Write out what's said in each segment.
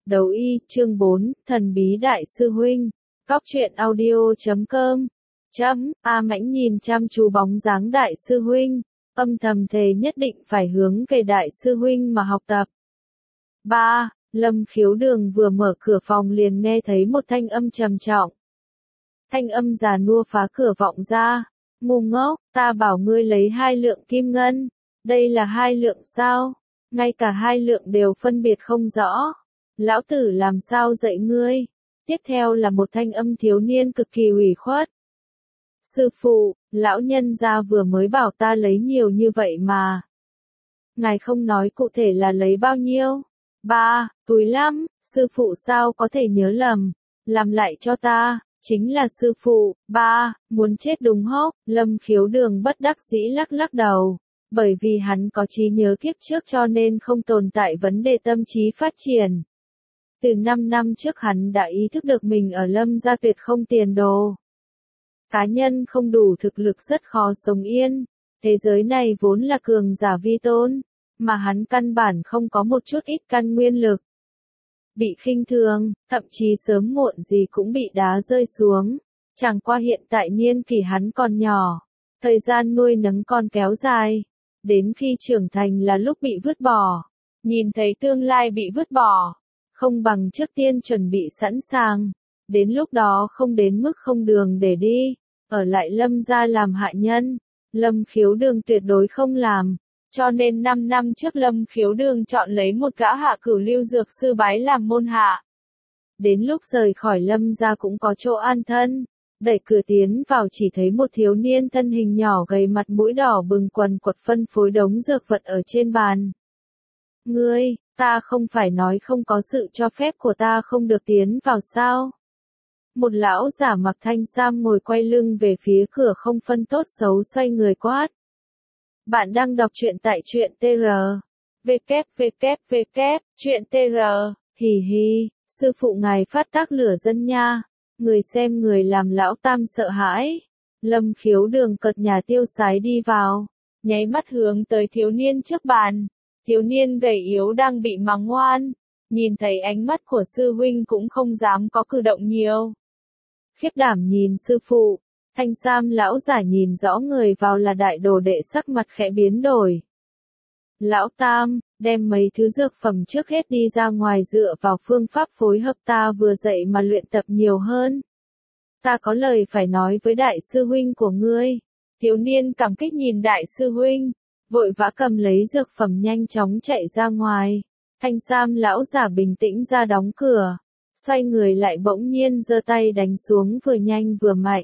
Đấu y, chương 4, thần bí đại sư huynh. Cóc truyện audio.com. A Mãnh nhìn chăm chú bóng dáng đại sư huynh, âm thầm thề nhất định phải hướng về đại sư huynh mà học tập. 3. Lâm Khiếu Đường vừa mở cửa phòng liền nghe thấy một thanh âm trầm trọng. Thanh âm già nua phá cửa vọng ra. Ngu ngốc, ta bảo ngươi lấy 2 lượng kim ngân. Đây là 2 lượng sao? Ngay cả 2 lượng đều phân biệt không rõ. Lão tử làm sao dạy ngươi? Tiếp theo là một thanh âm thiếu niên cực kỳ ủy khuất. Sư phụ, lão nhân gia vừa mới bảo ta lấy nhiều như vậy mà. Ngài không nói cụ thể là lấy bao nhiêu? 3. Túi lắm, sư phụ sao có thể nhớ lầm? Làm lại cho ta, chính là sư phụ. 3. Muốn chết đúng hốc, Lâm Khiếu Đường bất đắc dĩ lắc lắc đầu. Bởi vì hắn có trí nhớ kiếp trước cho nên không tồn tại vấn đề tâm trí phát triển. Từ 5 năm trước hắn đã ý thức được mình ở Lâm gia tuyệt không tiền đồ. Cá nhân không đủ thực lực rất khó sống yên. Thế giới này vốn là cường giả vi tôn, mà hắn căn bản không có một chút ít căn nguyên lực. Bị khinh thường, thậm chí sớm muộn gì cũng bị đá rơi xuống. Chẳng qua hiện tại niên kỷ hắn còn nhỏ, thời gian nuôi nấng còn kéo dài. Đến khi trưởng thành là lúc bị vứt bỏ. Nhìn thấy tương lai bị vứt bỏ, không bằng trước tiên chuẩn bị sẵn sàng. Đến lúc đó không đến mức không đường để đi, ở lại Lâm gia làm hạ nhân. Lâm Khiếu Đường tuyệt đối không làm. Cho nên 5 năm trước Lâm Khiếu Đường chọn lấy một gã hạ cửu lưu dược sư bái làm môn hạ. Đến lúc rời khỏi Lâm gia cũng có chỗ an thân. Đẩy cửa tiến vào chỉ thấy một thiếu niên thân hình nhỏ gầy mặt mũi đỏ bừng quần quật phân phối đống dược vật ở trên bàn. Ngươi, ta không phải nói không có sự cho phép của ta không được tiến vào sao? Một lão giả mặc thanh sam ngồi quay lưng về phía cửa không phân tốt xấu xoay người quát. Bạn đang đọc truyện tại truyện tr. www. Truyện tr. Hì hì, sư phụ ngài phát tác lửa dân nha. Người xem người làm lão tam sợ hãi. Lâm Khiếu Đường cợt nhà tiêu sái đi vào, nháy mắt hướng tới thiếu niên trước bàn. Thiếu niên gầy yếu đang bị mắng ngoan, nhìn thấy ánh mắt của sư huynh cũng không dám có cử động nhiều. Khiếp đảm nhìn sư phụ, thanh sam lão giả nhìn rõ người vào là đại đồ đệ sắc mặt khẽ biến đổi. Lão tam, đem mấy thứ dược phẩm trước hết đi ra ngoài dựa vào phương pháp phối hợp ta vừa dạy mà luyện tập nhiều hơn. Ta có lời phải nói với đại sư huynh của ngươi. Thiếu niên cảm kích nhìn đại sư huynh, vội vã cầm lấy dược phẩm nhanh chóng chạy ra ngoài. Thanh sam lão giả bình tĩnh ra đóng cửa, xoay người lại bỗng nhiên giơ tay đánh xuống vừa nhanh vừa mạnh.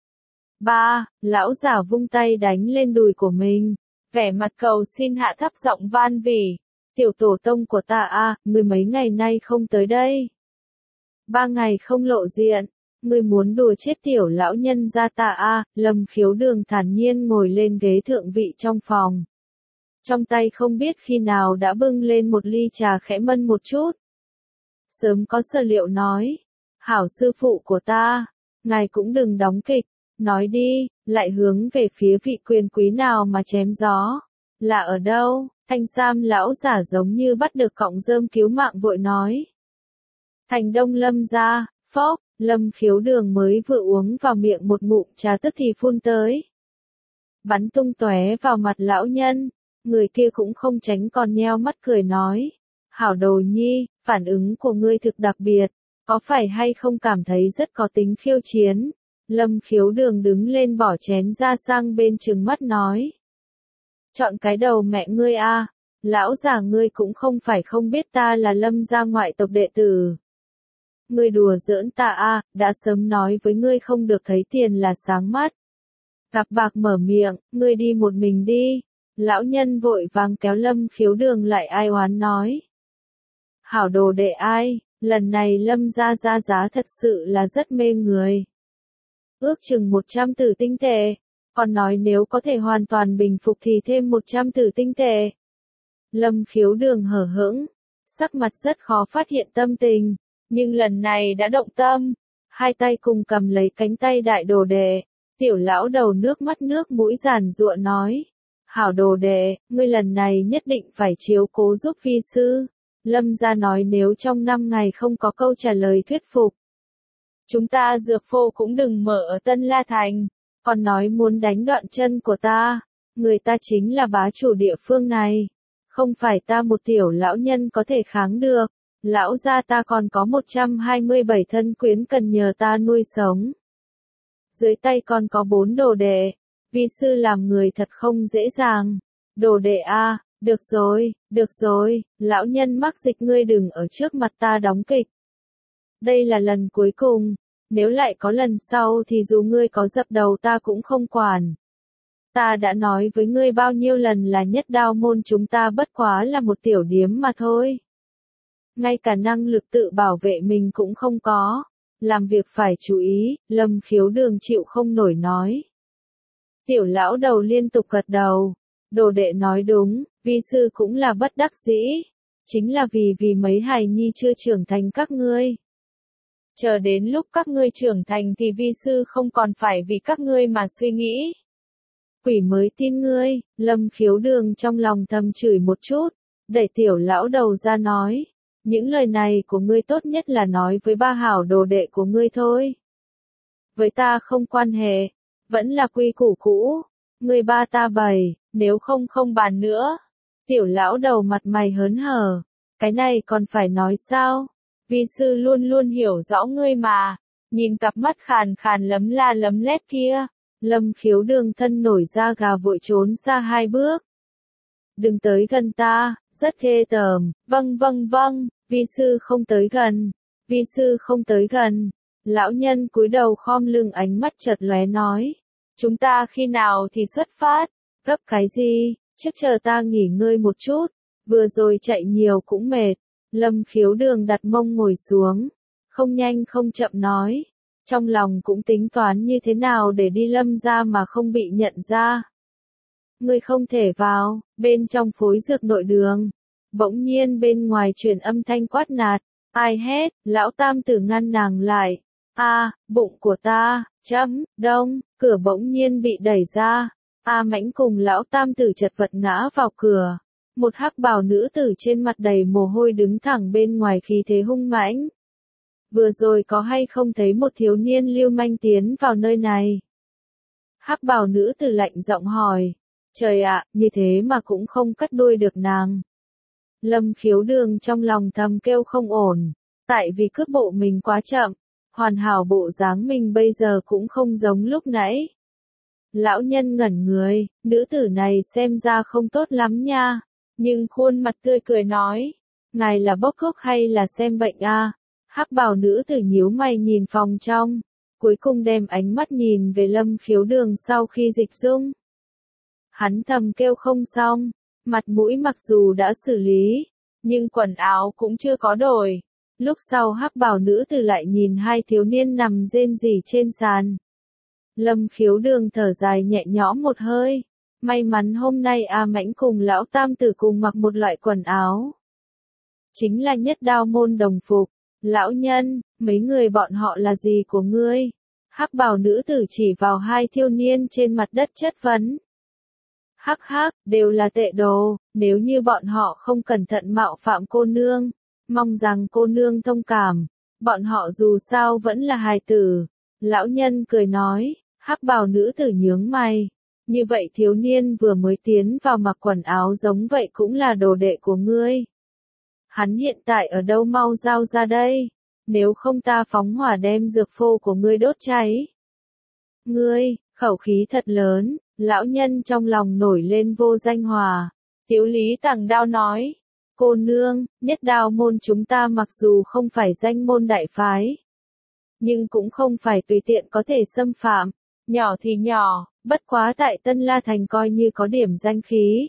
3. Lão giả vung tay đánh lên đùi của mình, vẻ mặt cầu xin hạ thấp giọng van vỉ. Tiểu tổ tông của ta a, ngươi mấy ngày nay không tới đây. 3 ngày không lộ diện, ngươi muốn đùa chết tiểu lão nhân gia ta a. Lâm Khiếu Đường thản nhiên ngồi lên ghế thượng vị trong phòng. Trong tay không biết khi nào đã bưng lên một ly trà khẽ mân một chút. Sớm có sở liệu nói, hảo sư phụ của ta, ngài cũng đừng đóng kịch, nói đi, lại hướng về phía vị quyền quý nào mà chém gió. Là ở đâu? Thanh sam lão giả giống như bắt được cọng rơm cứu mạng vội nói. Thành Đông Lâm gia. Phốc, Lâm Khiếu Đường mới vừa uống vào miệng một ngụm trà tức thì phun tới. Bắn tung tóe vào mặt lão nhân, người kia cũng không tránh còn nheo mắt cười nói. Hảo đồ nhi, phản ứng của ngươi thực đặc biệt, có phải hay không cảm thấy rất có tính khiêu chiến? Lâm Khiếu Đường đứng lên bỏ chén ra sang bên trừng mắt nói. Chọn cái đầu mẹ ngươi a, lão già ngươi cũng không phải không biết ta là Lâm gia ngoại tộc đệ tử. Ngươi đùa giỡn ta a, đã sớm nói với ngươi không được thấy tiền là sáng mắt. Gặp bạc mở miệng, ngươi đi một mình đi. Lão nhân vội vàng kéo Lâm Khiếu Đường lại ai oán nói. Hảo đồ đệ ai, lần này Lâm gia ra giá thật sự là rất mê người. Ước chừng 100 tử tinh tệ, còn nói nếu có thể hoàn toàn bình phục thì thêm 100 tử tinh tệ. Lâm Khiếu Đường hở hững, sắc mặt rất khó phát hiện tâm tình, nhưng lần này đã động tâm, hai tay cùng cầm lấy cánh tay đại đồ đệ. Tiểu lão đầu nước mắt nước mũi giàn giụa nói. Hảo đồ đệ, ngươi lần này nhất định phải chiếu cố giúp vi sư. Lâm gia nói nếu trong 5 ngày không có câu trả lời thuyết phục, chúng ta dược phô cũng đừng mở ở Tân La Thành, còn nói muốn đánh đoạn chân của ta, người ta chính là bá chủ địa phương này, không phải ta một tiểu lão nhân có thể kháng được, lão gia ta còn có 127 thân quyến cần nhờ ta nuôi sống. Dưới tay còn có 4 đồ đệ, vi sư làm người thật không dễ dàng, đồ đệ a, được rồi, lão nhân mắc dịch ngươi đừng ở trước mặt ta đóng kịch. Đây là lần cuối cùng, nếu lại có lần sau thì dù ngươi có dập đầu ta cũng không quản. Ta đã nói với ngươi bao nhiêu lần là Nhất Đao môn chúng ta bất quá là một tiểu điếm mà thôi. Ngay cả năng lực tự bảo vệ mình cũng không có, làm việc phải chú ý, Lâm Khiếu Đường chịu không nổi nói. Tiểu lão đầu liên tục gật đầu, đồ đệ nói đúng, vi sư cũng là bất đắc dĩ, chính là vì mấy hài nhi chưa trưởng thành các ngươi. Chờ đến lúc các ngươi trưởng thành thì vi sư không còn phải vì các ngươi mà suy nghĩ. Quỷ mới tin ngươi, Lâm Khiếu Đường trong lòng thầm chửi một chút, đẩy tiểu lão đầu ra nói, những lời này của ngươi tốt nhất là nói với ba hảo đồ đệ của ngươi thôi. Với ta không quan hệ, vẫn là quy củ cũ, ngươi ba ta bày, nếu không không bàn nữa. Tiểu lão đầu mặt mày hớn hở, cái này còn phải nói sao? Vi sư luôn luôn hiểu rõ ngươi mà, nhìn cặp mắt khàn khàn lấm la lấm lét kia, Lâm Khiếu Đường thân nổi da gà vội trốn xa 2 bước. Đừng tới gần ta, rất ghê tởm, vâng, vi sư không tới gần, vi sư không tới gần. Lão nhân cúi đầu khom lưng ánh mắt chợt lóe nói, chúng ta khi nào thì xuất phát, gấp cái gì, trước chờ ta nghỉ ngơi một chút, vừa rồi chạy nhiều cũng mệt. Lâm Khiếu Đường đặt mông ngồi xuống, không nhanh không chậm nói, trong lòng cũng tính toán như thế nào để đi Lâm gia mà không bị nhận ra. Ngươi không thể vào, bên trong phối dược nội đường. Bỗng nhiên bên ngoài truyền âm thanh quát nạt, ai hét, lão tam tử ngăn nàng lại. Bụng của ta, đông, cửa bỗng nhiên bị đẩy ra. Mãnh cùng lão tam tử chật vật ngã vào cửa. Một hắc bào nữ tử trên mặt đầy mồ hôi đứng thẳng bên ngoài khí thế hung mãnh. Vừa rồi có hay không thấy một thiếu niên lưu manh tiến vào nơi này? Hắc bào nữ tử lạnh giọng hỏi. Trời ạ, như thế mà cũng không cắt đuôi được nàng. Lâm Khiếu Đường trong lòng thầm kêu không ổn, tại vì cước bộ mình quá chậm, hoàn hảo bộ dáng mình bây giờ cũng không giống lúc nãy. Lão nhân ngẩn người, nữ tử này xem ra không tốt lắm nha, nhưng khuôn mặt tươi cười nói, ngài là bốc thuốc hay là xem bệnh a? Hắc bào nữ tử nhíu mày nhìn phòng trong, cuối cùng đem ánh mắt nhìn về Lâm Khiếu Đường sau khi dịch dung. Hắn thầm kêu không xong, mặt mũi mặc dù đã xử lý, nhưng quần áo cũng chưa có đổi. Lúc sau hắc bào nữ tử lại nhìn 2 thiếu niên nằm rên rỉ trên sàn. Lâm Khiếu Đường thở dài nhẹ nhõm một hơi, may mắn hôm nay Mãnh cùng lão tam tử cùng mặc một loại quần áo. Chính là Nhất Đao môn đồng phục. Lão nhân, mấy người bọn họ là gì của ngươi? Hắc bào nữ tử chỉ vào 2 thiếu niên trên mặt đất chất vấn. Hắc, đều là tệ đồ, nếu như bọn họ không cẩn thận mạo phạm cô nương, mong rằng cô nương thông cảm, bọn họ dù sao vẫn là hài tử. Lão nhân cười nói, hắc bào nữ tử nhướng mày, như vậy thiếu niên vừa mới tiến vào mặc quần áo giống vậy cũng là đồ đệ của ngươi. Hắn hiện tại ở đâu mau giao ra đây, nếu không ta phóng hỏa đem dược phô của ngươi đốt cháy. Ngươi, khẩu khí thật lớn. Lão nhân trong lòng nổi lên vô danh hòa. Tiếu Lý Tằng Đao nói, cô nương, Nhất Đao môn chúng ta mặc dù không phải danh môn đại phái, nhưng cũng không phải tùy tiện có thể xâm phạm. Nhỏ thì nhỏ, bất quá tại Tân La Thành coi như có điểm danh khí.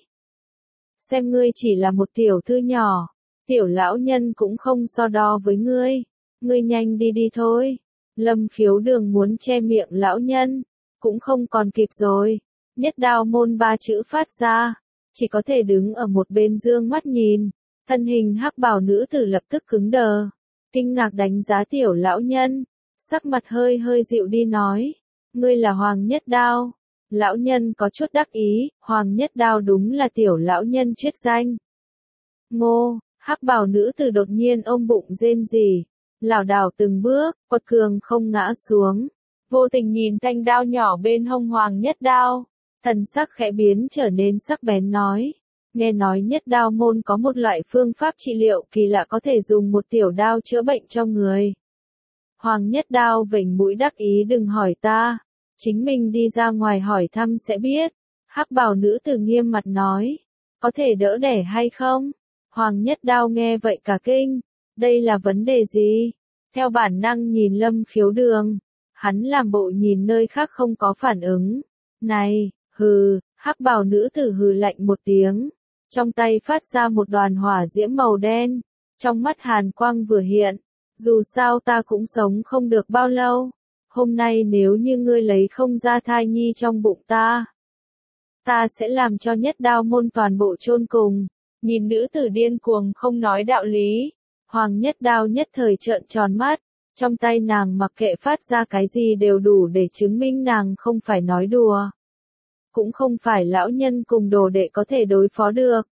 Xem ngươi chỉ là một tiểu thư nhỏ, tiểu lão nhân cũng không so đo với ngươi. Ngươi nhanh đi đi thôi. Lâm Khiếu Đường muốn che miệng lão nhân, cũng không còn kịp rồi. Nhất Đao môn 3 chữ phát ra, chỉ có thể đứng ở một bên dương mắt nhìn. Thân hình hắc bào nữ tử lập tức cứng đờ, kinh ngạc đánh giá tiểu lão nhân, sắc mặt hơi dịu đi nói, ngươi là Hoàng Nhất Đao. Lão nhân có chút đắc ý, Hoàng Nhất Đao đúng là tiểu lão nhân triết danh. Ngô, Hắc bào nữ tử đột nhiên ôm bụng rên rỉ, lảo đảo từng bước, quật cường không ngã xuống. Vô tình nhìn thanh đao nhỏ bên hông Hoàng Nhất Đao, thần sắc khẽ biến trở nên sắc bén nói. Nghe nói Nhất Đao môn có một loại phương pháp trị liệu kỳ lạ có thể dùng một tiểu đao chữa bệnh cho người. Hoàng Nhất Đao vểnh mũi đắc ý đừng hỏi ta, chính mình đi ra ngoài hỏi thăm sẽ biết. Hắc bào nữ tử nghiêm mặt nói, có thể đỡ đẻ hay không? Hoàng Nhất Đao nghe vậy cả kinh, đây là vấn đề gì? Theo bản năng nhìn Lâm Khiếu Đường, hắn làm bộ nhìn nơi khác không có phản ứng. Này, hừ, hắc bào nữ tử hừ lạnh một tiếng, trong tay phát ra một đoàn hỏa diễm màu đen, trong mắt hàn quang vừa hiện, dù sao ta cũng sống không được bao lâu, hôm nay nếu như ngươi lấy không ra thai nhi trong bụng ta sẽ làm cho Nhất Đao môn toàn bộ chôn cùng. Nhìn nữ tử điên cuồng không nói đạo lý, Hoàng Nhất Đao nhất thời trợn tròn mắt, trong tay nàng mặc kệ phát ra cái gì đều đủ để chứng minh nàng không phải nói đùa. Cũng không phải lão nhân cùng đồ đệ có thể đối phó được.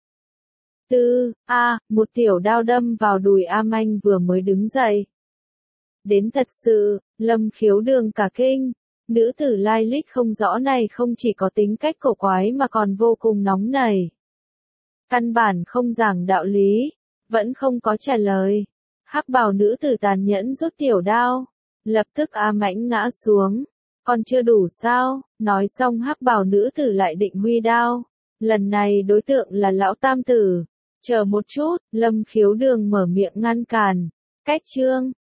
Một tiểu đao đâm vào đùi A Manh vừa mới đứng dậy. Đến thật sự, Lâm Khiếu Đường cả kinh, nữ tử lai lịch không rõ này không chỉ có tính cách cổ quái mà còn vô cùng nóng nảy. Căn bản không giảng đạo lý, vẫn không có trả lời. Hắc bào nữ tử tàn nhẫn rút tiểu đao, lập tức A Mãnh ngã xuống. Còn chưa đủ sao? Nói xong hắc bào nữ tử lại định huy đao. Lần này đối tượng là lão tam tử. Chờ một chút, Lâm Khiếu Đường mở miệng ngăn cản. Cách chương